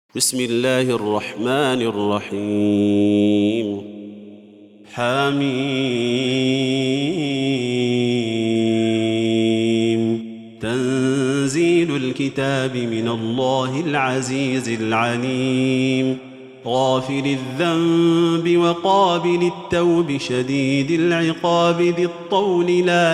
بسم الله الرحمن الرحيم حميم تنزيل الكتاب من الله العزيز العليم غافر الذنب وقابل التوب شديد العقاب ذي الطول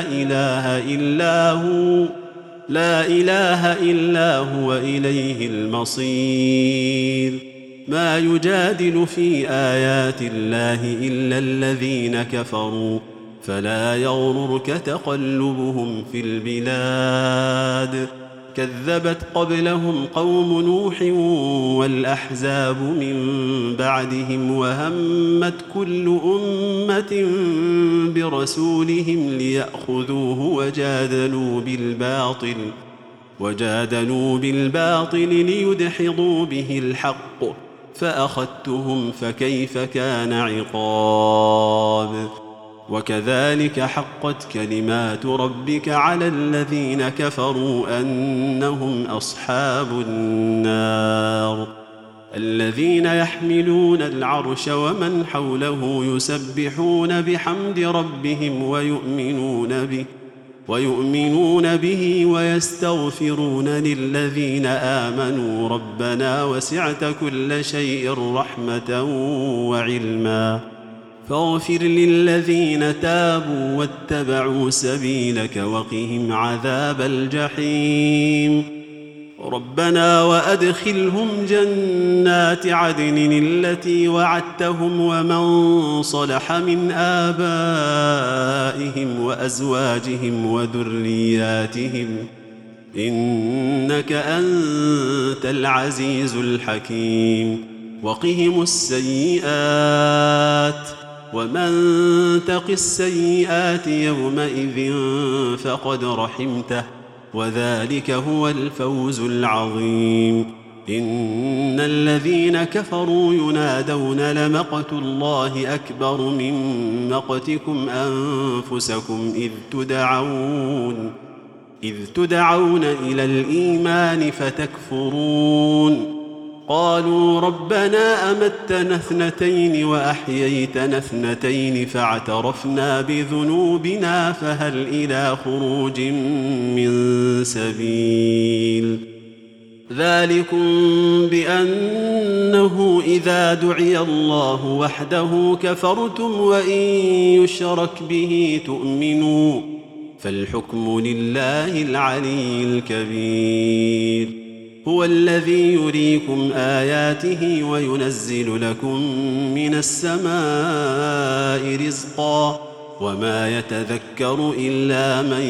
لا إله إلا هو إليه المصير ما يجادل في آيات الله إلا الذين كفروا فلا يغررك تقلبهم في البلاد كذبت قبلهم قوم نوح والأحزاب من بعدهم وهمت كل أمة برسولهم ليأخذوه وجادلوا بالباطل ليدحضوا به الحق فأخذتهم فكيف كان عقاب وكذلك حقت كلمات ربك على الذين كفروا أنهم أصحاب النار الذين يحملون العرش ومن حوله يسبحون بحمد ربهم ويؤمنون به ويستغفرون للذين آمنوا ربنا وسعت كل شيء رحمة وعلما فاغفر للذين تابوا واتبعوا سبيلك وقهم عذاب الجحيم ربنا وأدخلهم جنات عدن التي وعدتهم ومن صلح من آبائهم وأزواجهم وذرياتهم إنك أنت العزيز الحكيم وقهم السيئات ومن تق السيئات يومئذ فقد رحمته وذلك هو الفوز العظيم إن الذين كفروا ينادون لمقت الله أكبر من مقتكم أنفسكم إذ تدعون إلى الإيمان فتكفرون قالوا ربنا أمتنا اثنتين وأحييتنا اثنتين فاعترفنا بذنوبنا فهل إلى خروج من سبيل ذلكم بأنه إذا دعي الله وحده كفرتم وإن يشرك به تؤمنوا فالحكم لله العلي الكبير هو الذي يريكم آياته وينزل لكم من السماء رزقا وما يتذكر إلا من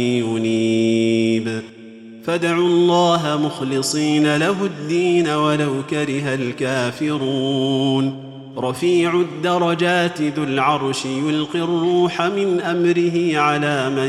ينيب فادعوا الله مخلصين له الدين ولو كره الكافرون رفيع الدرجات ذو العرش يلقي الروح من أمره على من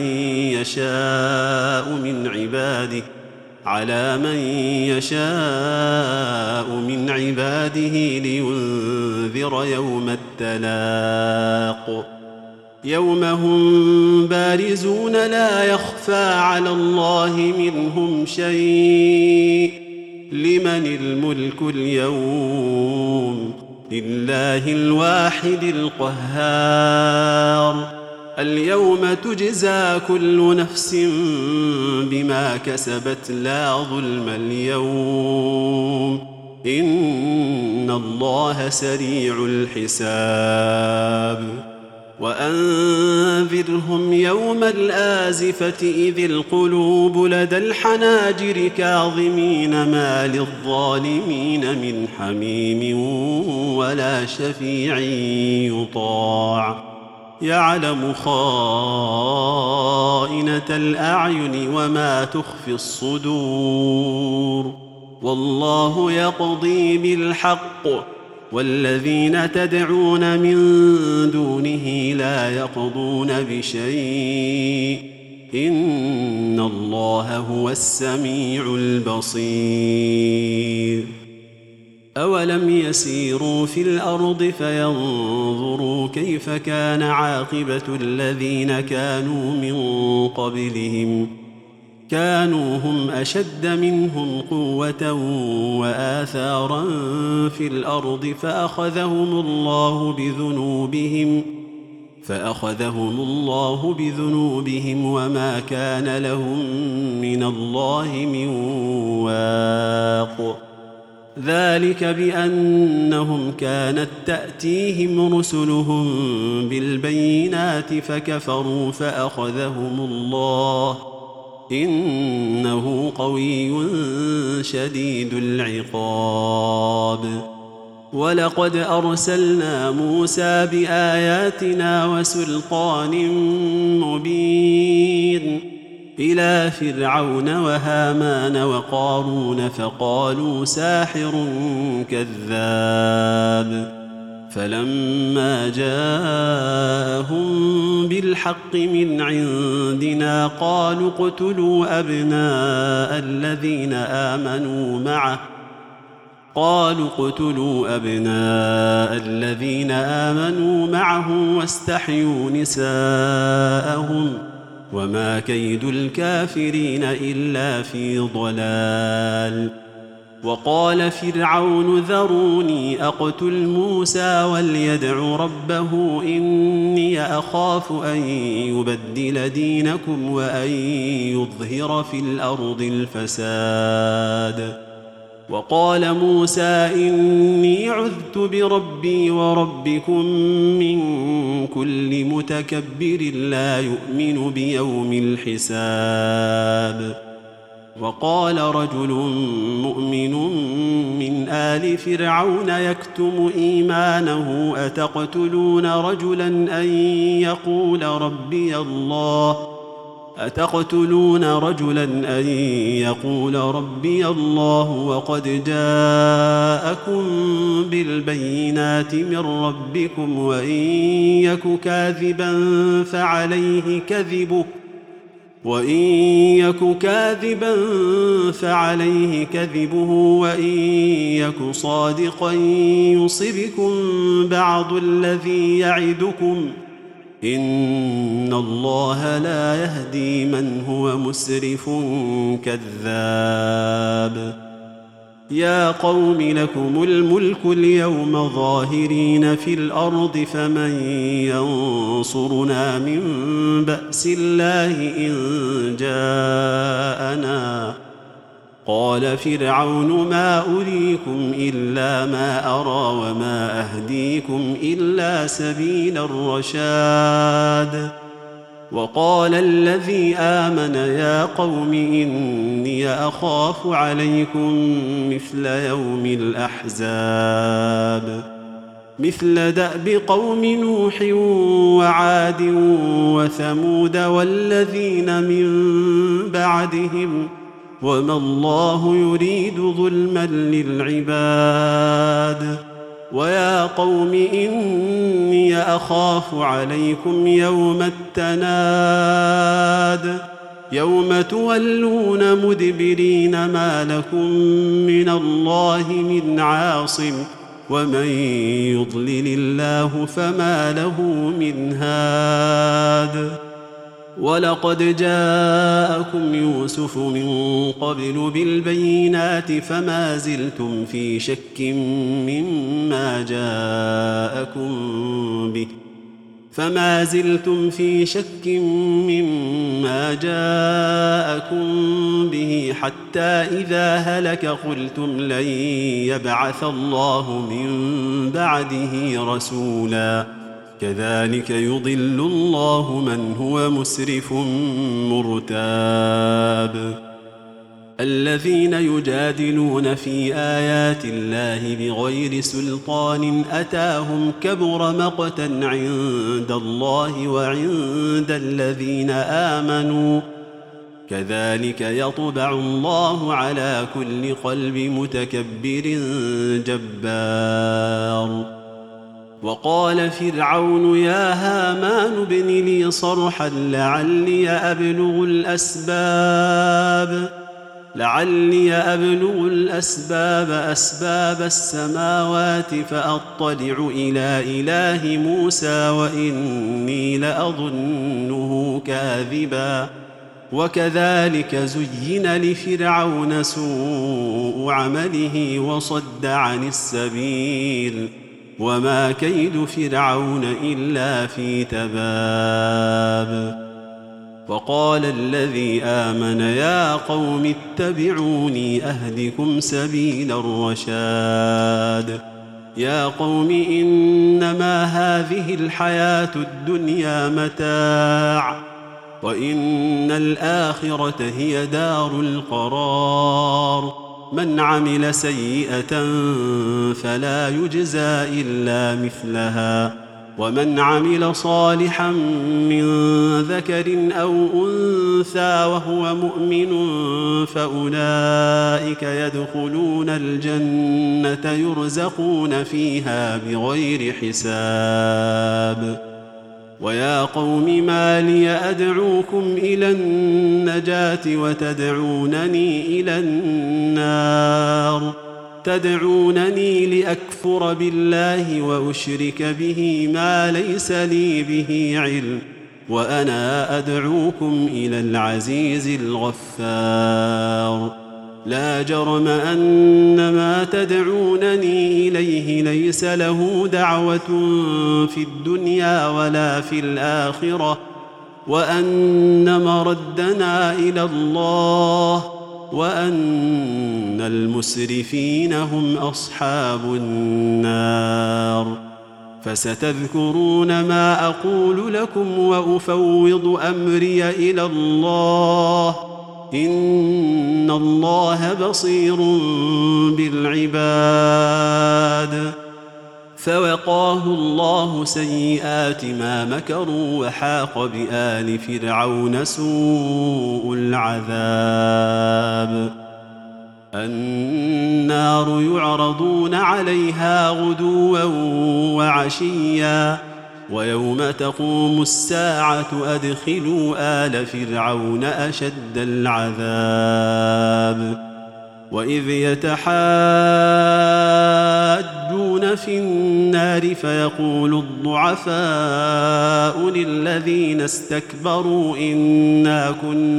يشاء من عباده لينذر يوم التلاق يوم هم بارزون لا يخفى على الله منهم شيء لمن الملك اليوم لله الواحد القهار اليوم تجزى كل نفس بما كسبت لا ظلم اليوم إن الله سريع الحساب وأنذرهم يوم الآزفة إذ القلوب لدى الحناجر كاظمين ما للظالمين من حميم ولا شفيع يطاع يعلم خائنة الأعين وما تخفي الصدور والله يقضي بالحق والذين تدعون من دونه لا يقضون بشيء إن الله هو السميع البصير أولم يسيروا في الأرض فينظروا كيف كان عاقبة الذين كانوا من قبلهم كانوا هم أشد منهم قوة وآثارا في الأرض فأخذهم الله بذنوبهم وما كان لهم من الله من واق. ذلك بأنهم كانت تأتيهم رسلهم بالبينات فكفروا فأخذهم الله إنه قوي شديد العقاب. ولقد أرسلنا موسى بآياتنا وسلطان مبين إلى فرعون وهامان وقارون فقالوا ساحر كذاب. فلما جاءهم بالحق من عندنا قالوا اقتلوا أبناء الذين آمنوا معه واستحيوا نساءهم وما كيد الكافرين إلا في ضلال. وقال فرعون ذروني أقتل موسى وليدع ربه إني أخاف أن يبدل دينكم وأن يظهر في الأرض الفساد. وقال موسى إني عذت بربي وربكم من كل متكبر لا يؤمن بيوم الحساب. وقال رجل مؤمن من آل فرعون يكتم إيمانه أتقتلون رجلا أن يقول ربي الله وقد جاءكم بالبينات من ربكم وإن يك كاذبا فعليه كذبه وإن يك صادقا يصبكم بعض الذي يعدكم إن الله لا يهدي من هو مسرف كذاب. يا قوم لكم الملك اليوم ظاهرين في الأرض فمن ينصرنا من بأس الله إن جاءنا. قال فرعون ما أريكم إلا ما أرى وما أهديكم إلا سبيل الرشاد. وقال الذي آمن يا قوم إني أخاف عليكم مثل دأب قوم نوح وعاد وثمود والذين من بعدهم وما الله يريد ظلما للعباد. ويا قوم إني أخاف عليكم يوم التناد يوم تولون مدبرين ما لكم من الله من عاصم ومن يضلل الله فما له من هاد. ولقد جاءكم يوسف من قبل بالبينات فما زلتم في شك مما جاءكم به حتى إذا هلك قلتم لن يبعث الله من بعده رسولا كذلك يضل الله من هو مسرف مرتاب. الذين يجادلون في آيات الله بغير سلطان أتاهم كبر مقتا عند الله وعند الذين آمنوا كذلك يطبع الله على كل قلب متكبر جبار. وقال فرعون يا هامان ابن لي صرحا لعلي أبلغ الأسباب أسباب السماوات فأطلع إلى إله موسى وإني لأظنه كاذبا وكذلك زين لفرعون سوء عمله وصد عن السبيل وما كيد فرعون إلا في تباب. وقال الذي آمن يا قوم اتبعوني أهدكم سبيل الرشاد. يا قوم إنما هذه الحياة الدنيا متاع وإن الآخرة هي دار القرار. من عمل سيئة فلا يجزى إلا مثلها ومن عمل صالحا من ذكر أو أنثى وهو مؤمن فأولئك يدخلون الجنة يرزقون فيها بغير حساب. ويا قوم ما لي أدعوكم إلى النجاة وتدعونني إلى النار. تدعونني لأكفر بالله وأشرك به ما ليس لي به علم وأنا أدعوكم إلى العزيز الغفار. لا جرم أن ما تدعونني إليه ليس له دعوة في الدنيا ولا في الآخرة وأن مردنا إلى الله وأن المسرفين هم أصحاب النار. فستذكرون ما أقول لكم وأفوض أمري إلى الله إن الله بصير بالعباد. فوقاه الله سيئات ما مكروا وحاق بآل فرعون سوء العذاب. النار يعرضون عليها غدوا وعشيا ويوم تقوم الساعة أدخلوا آل فرعون أشد العذاب. وإذ يتحاجون في النار فيقول الضعفاء للذين استكبروا إنا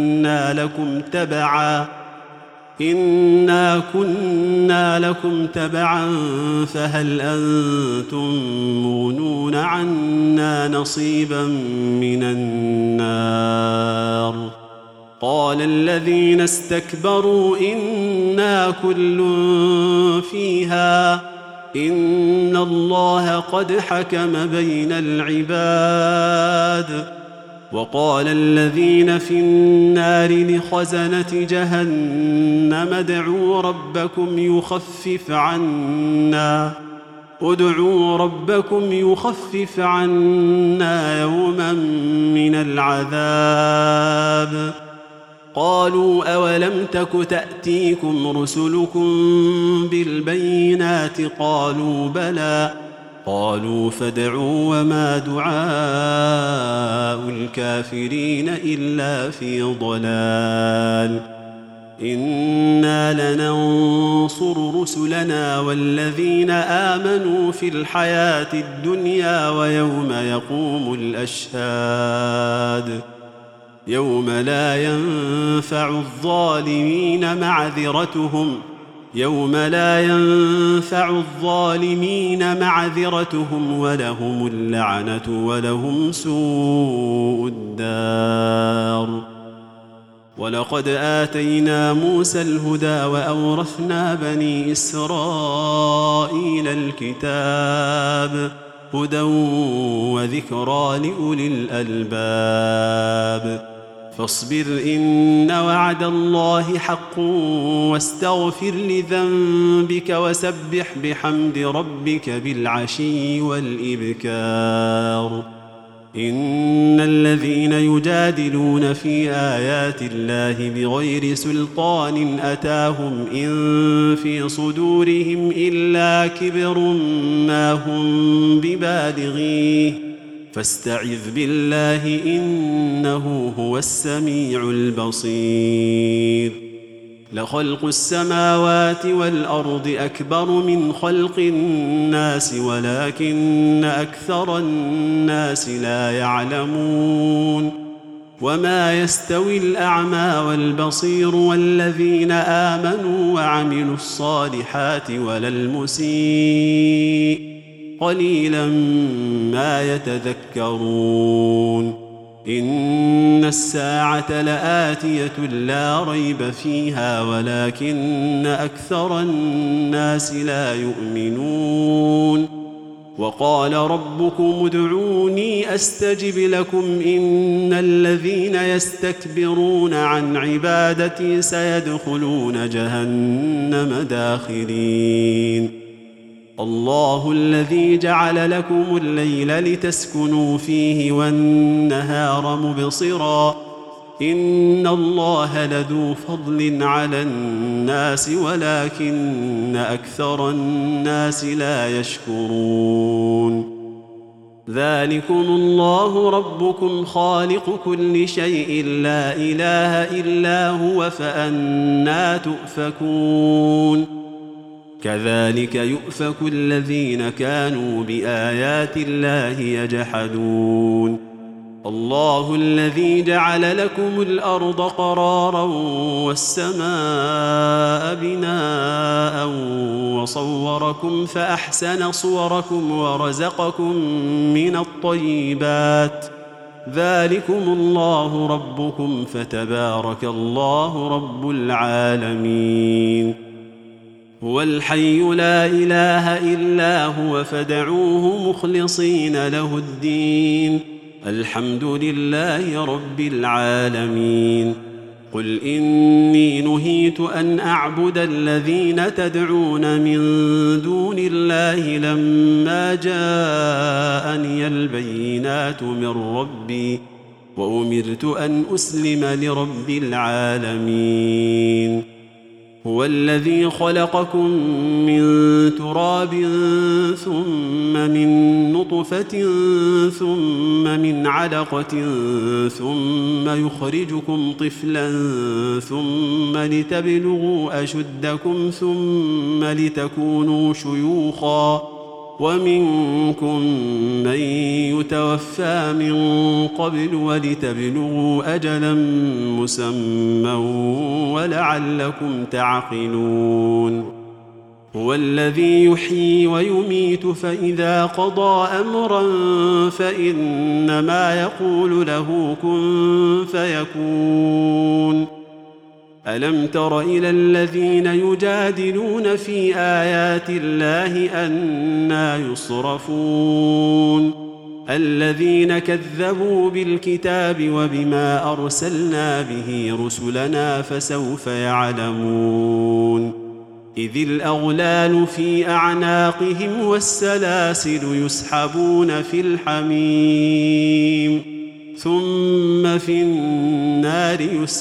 كنا لكم تبعا فهل أنتم مغنون عنا نصيبا من النار. قال الذين استكبروا إنا كل فيها إن الله قد حكم بين العباد. وقال الذين في النار لخزنة جهنم ادعوا ربكم يخفف عنا يوما من العذاب. قالوا أولم تك تأتيكم رسلكم بالبينات قالوا بلى قالوا فادعوا وما دعاء الكافرين إلا في ضلال. إنا لننصر رسلنا والذين آمنوا في الحياة الدنيا ويوم يقوم الأشهاد. يوم لا ينفع الظالمين معذرتهم ولهم اللعنة ولهم سوء الدار. ولقد آتينا موسى الهدى وأورثنا بني إسرائيل الكتاب هدى وذكرى لأولي الألباب. فاصبر إن وعد الله حق واستغفر لذنبك وسبح بحمد ربك بالعشي والإبكار. إن الذين يجادلون في آيات الله بغير سلطان أتاهم إن في صدورهم إلا كبر ما هم ببالغيه فاستعذ بالله إنه هو السميع البصير. لخلق السماوات والأرض أكبر من خلق الناس ولكن أكثر الناس لا يعلمون. وما يستوي الأعمى والبصير والذين آمنوا وعملوا الصالحات ولا المسيء قليلا ما يتذكرون إن الساعة لآتية لا ريب فيها ولكن أكثر الناس لا يؤمنون وقال ربكم ادعوني أستجب لكم إن الذين يستكبرون عن عبادتي سيدخلون جهنم داخرين الله الذي جعل لكم الليل لتسكنوا فيه والنهار مبصرا إن الله لذو فضل على الناس ولكن أكثر الناس لا يشكرون ذلكم الله ربكم خالق كل شيء لا إله إلا هو فأنى تؤفكون كذلك يؤفك الذين كانوا بآيات الله يجحدون الله الذي جعل لكم الأرض قرارا والسماء بناء وصوركم فأحسن صوركم ورزقكم من الطيبات ذلكم الله ربكم فتبارك الله رب العالمين هو الحي لا إله إلا هو فادعوه مخلصين له الدين الحمد لله رب العالمين قل إني نهيت أن أعبد الذين تدعون من دون الله لما جاءني البينات من ربي وأمرت أن أسلم لرب العالمين هو الذي خلقكم من تراب ثم من نطفة ثم من علقة ثم يخرجكم طفلا ثم لتبلغوا أشدكم ثم لتكونوا شيوخا ومنكم من يتوفى من قبل ولتبلغوا أجلا مسمى ولعلكم تعقلون هو الذي يحيي ويميت فإذا قضى أمرا فإنما يقول له كن فيكون ألم تر إلى الذين يجادلون في آيات الله أنى يصرفون الذين كذبوا بالكتاب وبما أرسلنا به رسلنا فسوف يعلمون إذ الأغلال في أعناقهم والسلاسل يسحبون في الحميم ثم في النار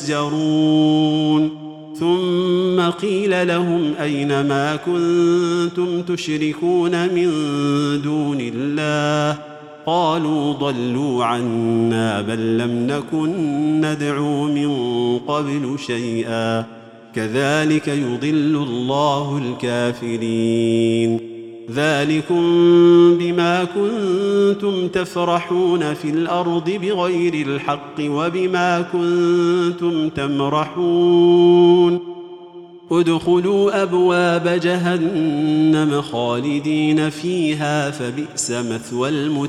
يسجرون ثم قيل لهم أين ما كنتم تشركون من دون الله قالوا ضلوا عنا بل لم نكن ندعو من قبل شيئا كذلك يضل الله الكافرين ذلكم بما كنتم تفرحون في الأرض بغير الحق وبما كنتم تمرحون ادخلوا أبواب جهنم خالدين فيها فبئس مثوى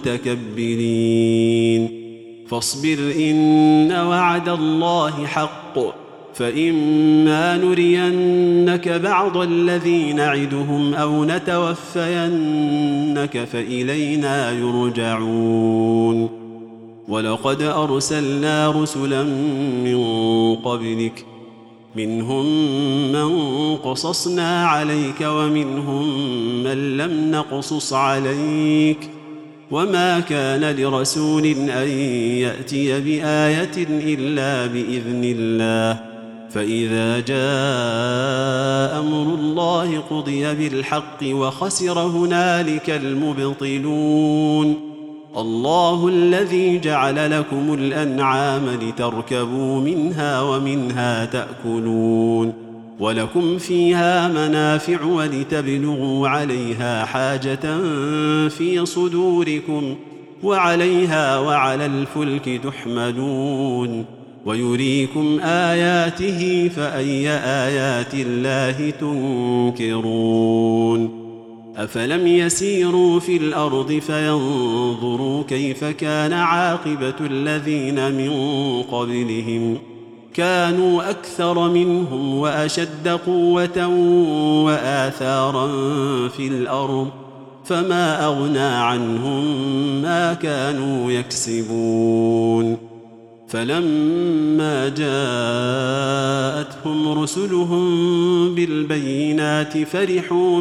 المتكبرين فاصبر إن وعد الله حق فإما نرينك بعض الذي نعدهم أو نتوفينك فإلينا يرجعون ولقد أرسلنا رسلا من قبلك منهم من قصصنا عليك ومنهم من لم نقصص عليك وما كان لرسول أن يأتي بآية إلا بإذن الله فإذا جاء أمر الله قضي بالحق وخسر هنالك المبطلون الله الذي جعل لكم الأنعام لتركبوا منها ومنها تأكلون ولكم فيها منافع ولتبلغوا عليها حاجة في صدوركم وعليها وعلى الفلك تحملون ويريكم آياته فأي آيات الله تنكرون أفلم يسيروا في الأرض فينظروا كيف كان عاقبة الذين من قبلهم كانوا أكثر منهم وأشد قوة وآثارا في الأرض فما أغنى عنهم ما كانوا يكسبون فلما جاءتهم رسلهم بالبينات فرحوا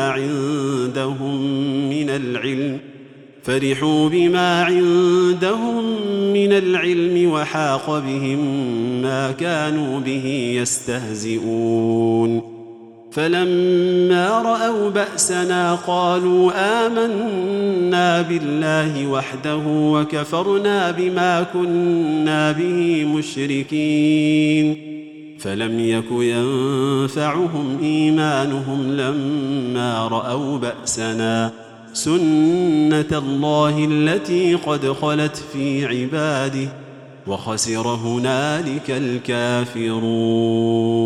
بما عندهم من العلم وحاق بهم ما كانوا به يستهزئون فلما رأوا بأسنا قالوا آمنا بالله وحده وكفرنا بما كنا به مشركين فلم يك ينفعهم إيمانهم لما رأوا بأسنا سنة الله التي قد خلت في عباده وخسر هنالك الكافرون